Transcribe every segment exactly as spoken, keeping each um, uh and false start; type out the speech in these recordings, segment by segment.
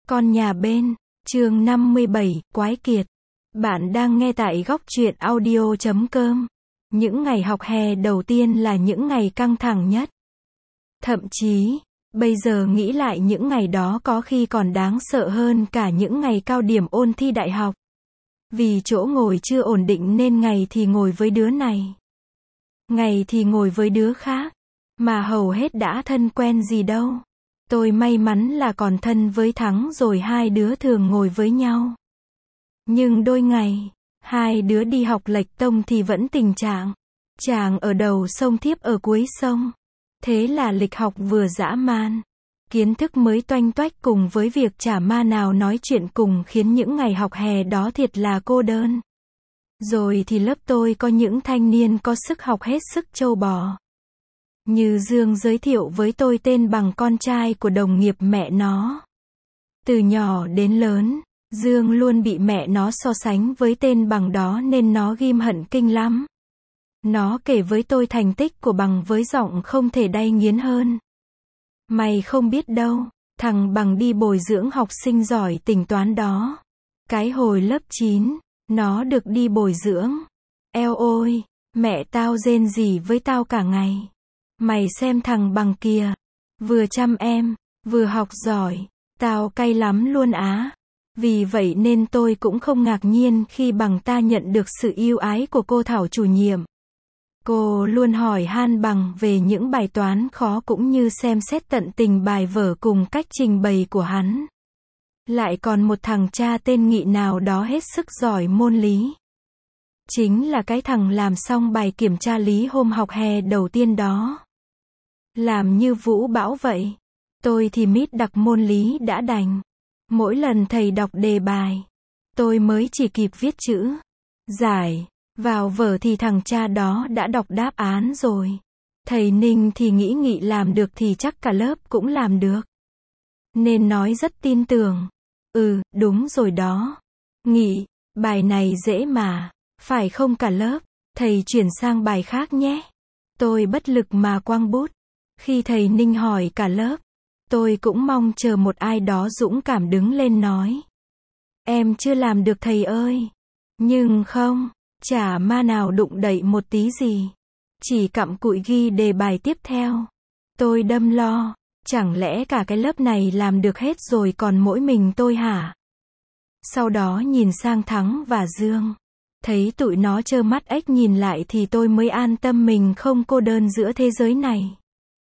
Con nhà bên, chương năm mươi bảy, Quái Kiệt. Bạn đang nghe tại góc truyện audio chấm com. Những ngày học hè đầu tiên là những ngày căng thẳng nhất. Thậm chí, bây giờ nghĩ lại những ngày đó có khi còn đáng sợ hơn cả những ngày cao điểm ôn thi đại học. Vì chỗ ngồi chưa ổn định nên ngày thì ngồi với đứa này, ngày thì ngồi với đứa khác, mà hầu hết đã thân quen gì đâu. Tôi may mắn là còn thân với Thắng rồi hai đứa thường ngồi với nhau. Nhưng đôi ngày, hai đứa đi học lệch tông thì vẫn tình trạng. Chàng ở đầu sông thiếp ở cuối sông. Thế là lịch học vừa dã man. Kiến thức mới toanh toách cùng với việc chả ma nào nói chuyện cùng khiến những ngày học hè đó thiệt là cô đơn. Rồi thì lớp tôi có những thanh niên có sức học hết sức trâu bò. Như Dương giới thiệu với tôi tên bằng con trai của đồng nghiệp mẹ nó. Từ nhỏ đến lớn, Dương luôn bị mẹ nó so sánh với tên bằng đó nên nó ghim hận kinh lắm. Nó kể với tôi thành tích của bằng với giọng không thể đay nghiến hơn. Mày không biết đâu, thằng bằng đi bồi dưỡng học sinh giỏi tỉnh toán đó. Cái hồi lớp chín, nó được đi bồi dưỡng. Eo ôi, mẹ tao rên rỉ với tao cả ngày. Mày xem thằng bằng kìa, vừa chăm em, vừa học giỏi, tao cay lắm luôn á. Vì vậy nên tôi cũng không ngạc nhiên khi bằng ta nhận được sự yêu ái của cô Thảo chủ nhiệm. Cô luôn hỏi han bằng về những bài toán khó cũng như xem xét tận tình bài vở cùng cách trình bày của hắn. Lại còn một thằng cha tên Nghị nào đó hết sức giỏi môn lý. Chính là cái thằng làm xong bài kiểm tra lý hôm học hè đầu tiên đó. Làm như vũ bão vậy. Tôi thì mít đặc môn lý đã đành. Mỗi lần thầy đọc đề bài, tôi mới chỉ kịp viết chữ giải vào vở thì thằng cha đó đã đọc đáp án rồi. Thầy Ninh thì nghĩ Nghị làm được thì chắc cả lớp cũng làm được. Nên nói rất tin tưởng. Ừ, đúng rồi đó. Nghị, bài này dễ mà, phải không cả lớp? Thầy chuyển sang bài khác nhé. Tôi bất lực mà quăng bút. Khi thầy Ninh hỏi cả lớp, tôi cũng mong chờ một ai đó dũng cảm đứng lên nói. Em chưa làm được thầy ơi. Nhưng không, chả ma nào đụng đậy một tí gì. Chỉ cặm cụi ghi đề bài tiếp theo. Tôi đâm lo, chẳng lẽ cả cái lớp này làm được hết rồi còn mỗi mình tôi hả? Sau đó nhìn sang Thắng và Dương. Thấy tụi nó trơ mắt ếch nhìn lại thì tôi mới an tâm mình không cô đơn giữa thế giới này.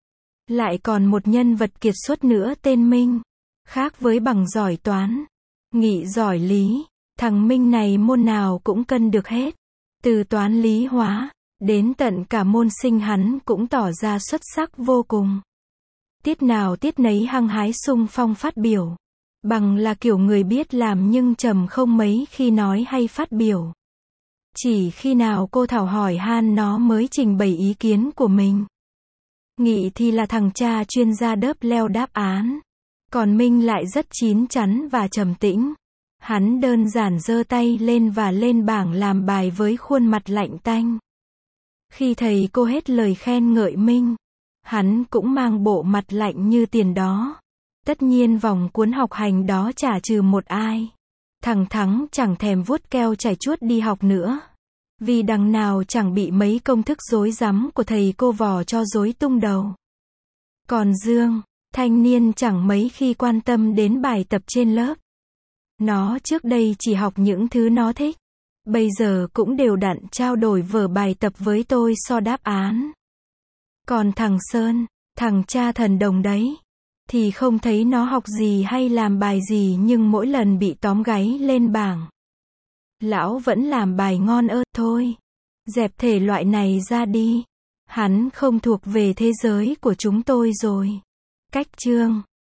Lại còn một nhân vật kiệt xuất nữa tên Minh. Khác với bằng giỏi toán, Nghị giỏi lý, thằng Minh này môn nào cũng cân được hết. Từ toán lý hóa, đến tận cả môn sinh hắn cũng tỏ ra xuất sắc vô cùng. Tiết nào tiết nấy hăng hái xung phong phát biểu. Bằng là kiểu người biết làm nhưng trầm không mấy khi nói hay phát biểu. Chỉ khi nào cô Thảo hỏi han nó mới trình bày ý kiến của mình. Nghị thì là thằng cha chuyên gia đớp leo đáp án. Còn Minh lại rất chín chắn và trầm tĩnh. Hắn đơn giản giơ tay lên và lên bảng làm bài với khuôn mặt lạnh tanh. Khi thầy cô hết lời khen ngợi Minh, hắn cũng mang bộ mặt lạnh như tiền đó. Tất nhiên vòng cuốn học hành đó chả trừ một ai. Thằng Thắng chẳng thèm vuốt keo chảy chuốt đi học nữa. Vì đằng nào chẳng bị mấy công thức rối rắm của thầy cô vò cho rối tung đầu. Còn Dương, thanh niên chẳng mấy khi quan tâm đến bài tập trên lớp. Nó trước đây chỉ học những thứ nó thích. Bây giờ cũng đều đặn trao đổi vở bài tập với tôi so đáp án. Còn thằng Sơn, thằng cha thần đồng đấy, thì không thấy nó học gì hay làm bài gì nhưng mỗi lần bị tóm gáy lên bảng. Lão vẫn làm bài ngon ơ thôi. Dẹp thể loại này ra đi. Hắn không thuộc về thế giới của chúng tôi rồi. Cách chương